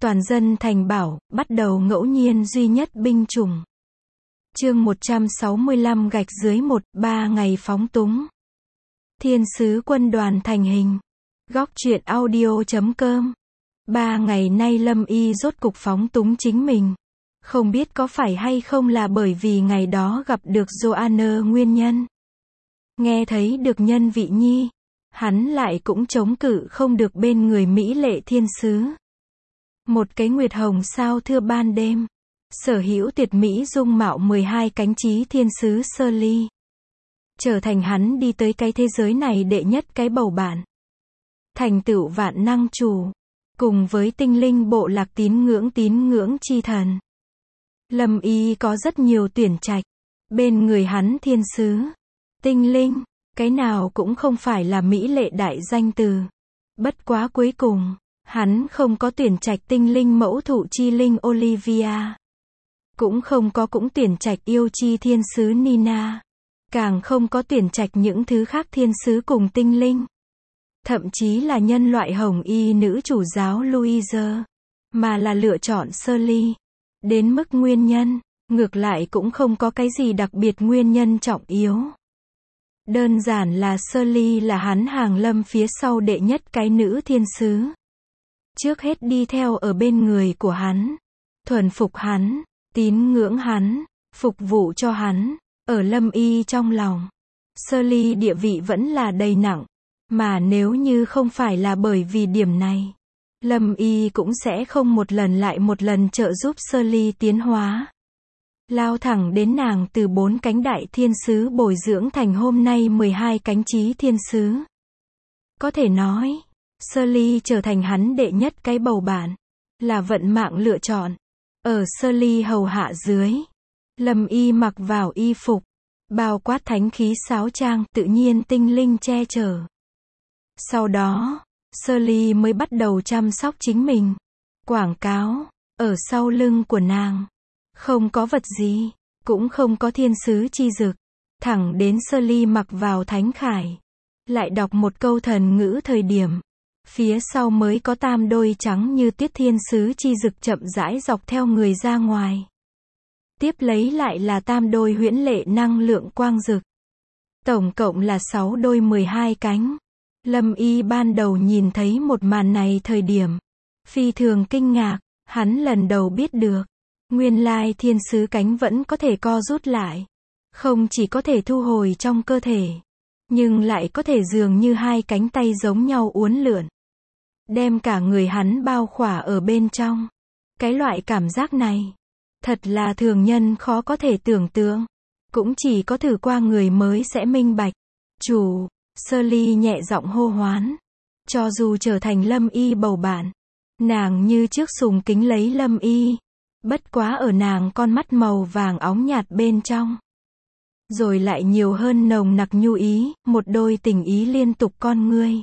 Toàn dân thành bảo, bắt đầu ngẫu nhiên duy nhất binh chủng. Chương 165 gạch dưới 3 ngày phóng túng. Thiên sứ quân đoàn thành hình. Góc truyện audio.com. 3 ngày nay Lâm Y rốt cục phóng túng chính mình. Không biết có phải hay không là bởi vì ngày đó gặp được Joanna nguyên nhân. Nghe thấy được nhân vị nhi, hắn lại cũng chống cự không được bên người mỹ lệ thiên sứ. Một cái nguyệt hồng sao thưa ban đêm, sở hữu tuyệt mỹ dung mạo 12 cánh chí thiên sứ Shirley, trở thành hắn đi tới cái thế giới này đệ nhất cái bầu bạn. Thành tựu vạn năng chủ, cùng với tinh linh bộ lạc tín ngưỡng chi thần. Lâm Y có rất nhiều tuyển trạch, bên người hắn thiên sứ, tinh linh, cái nào cũng không phải là mỹ lệ đại danh từ. Bất quá cuối cùng, hắn không có tuyển trạch tinh linh mẫu thụ chi linh Olivia. Cũng không có tuyển trạch yêu chi thiên sứ Nina. Càng không có tuyển trạch những thứ khác thiên sứ cùng tinh linh. Thậm chí là nhân loại hồng y nữ chủ giáo Louise. Mà là lựa chọn Shirley. Đến mức nguyên nhân, ngược lại cũng không có cái gì đặc biệt nguyên nhân trọng yếu. Đơn giản là Shirley là hắn hàng lâm phía sau đệ nhất cái nữ thiên sứ. Trước hết đi theo ở bên người của hắn, thuần phục hắn, tín ngưỡng hắn, phục vụ cho hắn. Ở Lâm Y trong lòng, Shirley địa vị vẫn là đầy nặng, mà nếu như không phải là bởi vì điểm này, Lâm Y cũng sẽ không một lần lại một lần trợ giúp Shirley tiến hóa. Lao thẳng đến nàng từ 4 cánh đại thiên sứ bồi dưỡng thành hôm nay 12 cánh chí thiên sứ. Có thể nói, Shirley trở thành hắn đệ nhất cái bầu bạn, là vận mạng lựa chọn. Ở Shirley hầu hạ dưới, Lâm Y mặc vào y phục, bao quát thánh khí sáo trang, tự nhiên tinh linh che chở. Sau đó, Shirley mới bắt đầu chăm sóc chính mình. Quảng cáo, ở sau lưng của nàng, không có vật gì, cũng không có thiên sứ chi dực. Thẳng đến Shirley mặc vào thánh khải, lại đọc một câu thần ngữ thời điểm, phía sau mới có tam đôi trắng như tuyết thiên sứ chi dực chậm rãi dọc theo người ra ngoài. Tiếp lấy lại là tam đôi huyễn lệ năng lượng quang dực. Tổng cộng là 6 đôi 12 cánh. Lâm Y ban đầu nhìn thấy một màn này thời điểm, phi thường kinh ngạc, hắn lần đầu biết được, nguyên lai thiên sứ cánh vẫn có thể co rút lại. Không chỉ có thể thu hồi trong cơ thể, nhưng lại có thể dường như hai cánh tay giống nhau uốn lượn, đem cả người hắn bao khỏa ở bên trong. Cái loại cảm giác này, thật là thường nhân khó có thể tưởng tượng. Cũng chỉ có thử qua người mới sẽ minh bạch. Chủ, Shirley nhẹ giọng hô hoán. Cho dù trở thành Lâm Y bầu bạn, nàng như trước sùng kính lấy Lâm Y. Bất quá ở nàng con mắt màu vàng óng nhạt bên trong, rồi lại nhiều hơn nồng nặc nhu ý, một đôi tình ý liên tục con ngươi.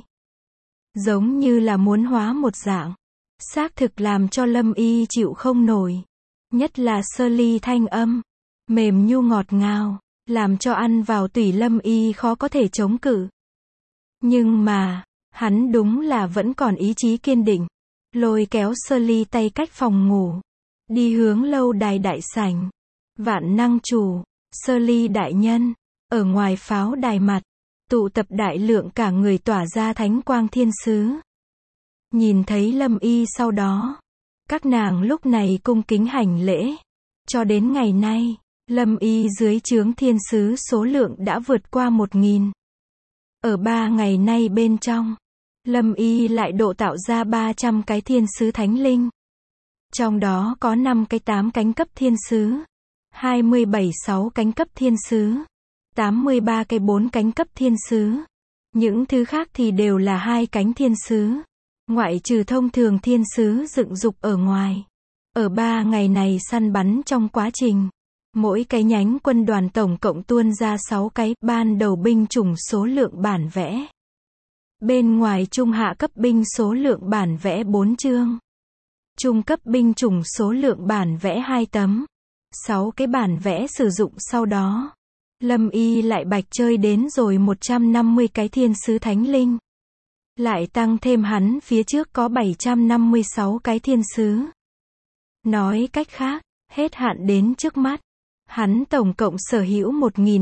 Giống như là muốn hóa một dạng. Xác thực làm cho Lâm Y chịu không nổi. Nhất là Shirley thanh âm, mềm nhu ngọt ngào, làm cho ăn vào tủy Lâm Y khó có thể chống cự. Nhưng mà, hắn đúng là vẫn còn ý chí kiên định, lôi kéo Shirley tay cách phòng ngủ, đi hướng lâu đài đại sảnh. Vạn năng chủ, Shirley đại nhân, ở ngoài pháo đài mặt, tụ tập đại lượng cả người tỏa ra thánh quang thiên sứ. Nhìn thấy Lâm Y sau đó, các nàng lúc này cung kính hành lễ. Cho đến ngày nay, Lâm Y dưới trướng thiên sứ số lượng đã vượt qua 1000. Ở 3 ngày nay bên trong, Lâm Y lại độ tạo ra 300 cái thiên sứ thánh linh. Trong đó có 5 cái 8 cánh cấp thiên sứ, 27-6 cánh cấp thiên sứ, 83 cái 4 cánh cấp thiên sứ. Những thứ khác thì đều là 2 cánh thiên sứ. Ngoại trừ thông thường thiên sứ dựng dục ở ngoài. Ở 3 ngày này săn bắn trong quá trình, mỗi cái nhánh quân đoàn tổng cộng tuôn ra 6 cái ban đầu binh chủng số lượng bản vẽ. Bên ngoài trung hạ cấp binh số lượng bản vẽ 4 chương. Trung cấp binh chủng số lượng bản vẽ 2 tấm. 6 cái bản vẽ sử dụng sau đó. Lâm Y lại bạch chơi đến rồi 150 cái thiên sứ thánh linh. Lại tăng thêm hắn phía trước có 756 cái thiên sứ. Nói cách khác, hết hạn đến trước mắt, hắn tổng cộng sở hữu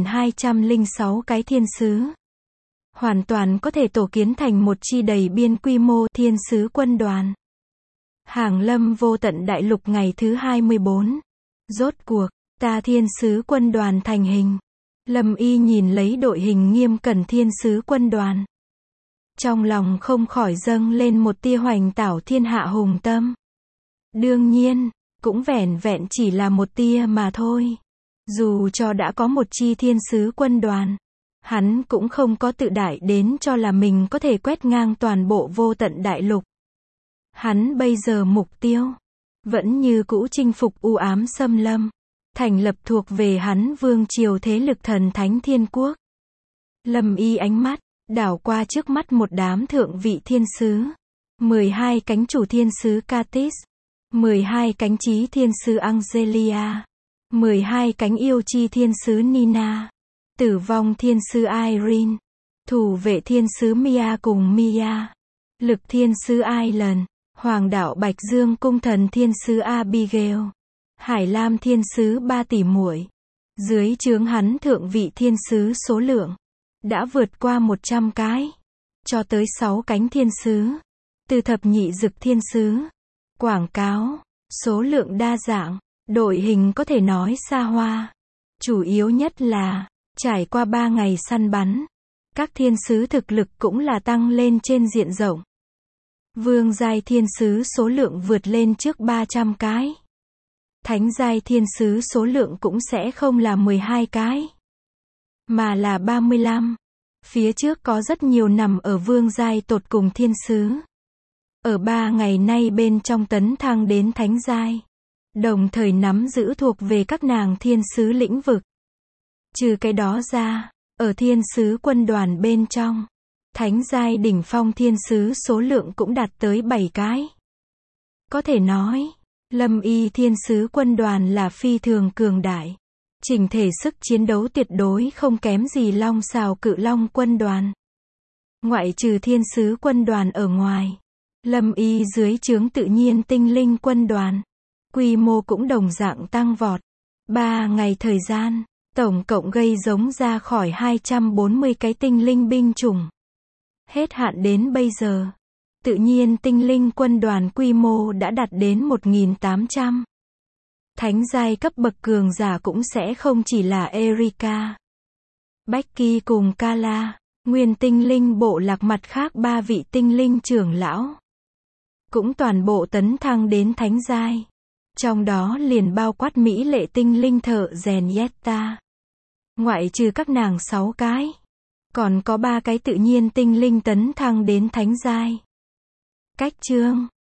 1206 cái thiên sứ. Hoàn toàn có thể tổ kiến thành một chi đầy biên quy mô thiên sứ quân đoàn. Hàng lâm vô tận đại lục ngày thứ 24. Rốt cuộc, ta thiên sứ quân đoàn thành hình. Lâm Y nhìn lấy đội hình nghiêm cẩn thiên sứ quân đoàn. Trong lòng không khỏi dâng lên một tia hoành tảo thiên hạ hùng tâm. Đương nhiên, cũng vẻn vẹn chỉ là một tia mà thôi. Dù cho đã có một chi thiên sứ quân đoàn, hắn cũng không có tự đại đến cho là mình có thể quét ngang toàn bộ vô tận đại lục. Hắn bây giờ mục tiêu, vẫn như cũ chinh phục u ám xâm lâm, thành lập thuộc về hắn vương triều thế lực thần thánh thiên quốc. Lâm Y ánh mắt, đảo qua trước mắt một đám thượng vị thiên sứ. 12 cánh chủ thiên sứ Katis, 12 cánh chí thiên sứ Angelia, 12 cánh yêu chi thiên sứ Nina, tử vong thiên sứ Irene, thủ vệ thiên sứ Mia cùng Mia, lực thiên sứ Island, hoàng đạo Bạch Dương cung thần thiên sứ Abigail, Hải Lam thiên sứ Ba tỷ muội. Dưới trướng hắn thượng vị thiên sứ số lượng đã vượt qua 100 cái, cho tới 6 cánh thiên sứ, từ thập nhị dực thiên sứ. Quảng cáo, số lượng đa dạng, đội hình có thể nói xa hoa. Chủ yếu nhất là, trải qua 3 ngày săn bắn, các thiên sứ thực lực cũng là tăng lên trên diện rộng. Vương giai thiên sứ số lượng vượt lên trước 300 cái. Thánh giai thiên sứ số lượng cũng sẽ không là 12 cái, mà là 35. Phía trước có rất nhiều nằm ở vương giai tột cùng thiên sứ. Ở 3 ngày nay bên trong tấn thăng đến thánh giai. Đồng thời nắm giữ thuộc về các nàng thiên sứ lĩnh vực. Trừ cái đó ra, ở thiên sứ quân đoàn bên trong, thánh giai đỉnh phong thiên sứ số lượng cũng đạt tới 7 cái. Có thể nói, Lâm Y thiên sứ quân đoàn là phi thường cường đại. Chỉnh thể sức chiến đấu tuyệt đối không kém gì Long Sào Cự Long quân đoàn. Ngoại trừ thiên sứ quân đoàn ở ngoài, Lâm Y dưới trướng tự nhiên tinh linh quân đoàn, quy mô cũng đồng dạng tăng vọt. 3 ngày thời gian, tổng cộng gây giống ra khỏi 240 cái tinh linh binh chủng. Hết hạn đến bây giờ, tự nhiên tinh linh quân đoàn quy mô đã đạt đến 1.800. Thánh giai cấp bậc cường giả cũng sẽ không chỉ là Erika, Becky cùng Kala, nguyên tinh linh bộ lạc mặt khác 3 vị tinh linh trưởng lão. Cũng toàn bộ tấn thăng đến thánh giai. Trong đó liền bao quát mỹ lệ tinh linh thợ rèn Yetta. Ngoại trừ các nàng 6 cái, còn có 3 cái tự nhiên tinh linh tấn thăng đến thánh giai. Cách chương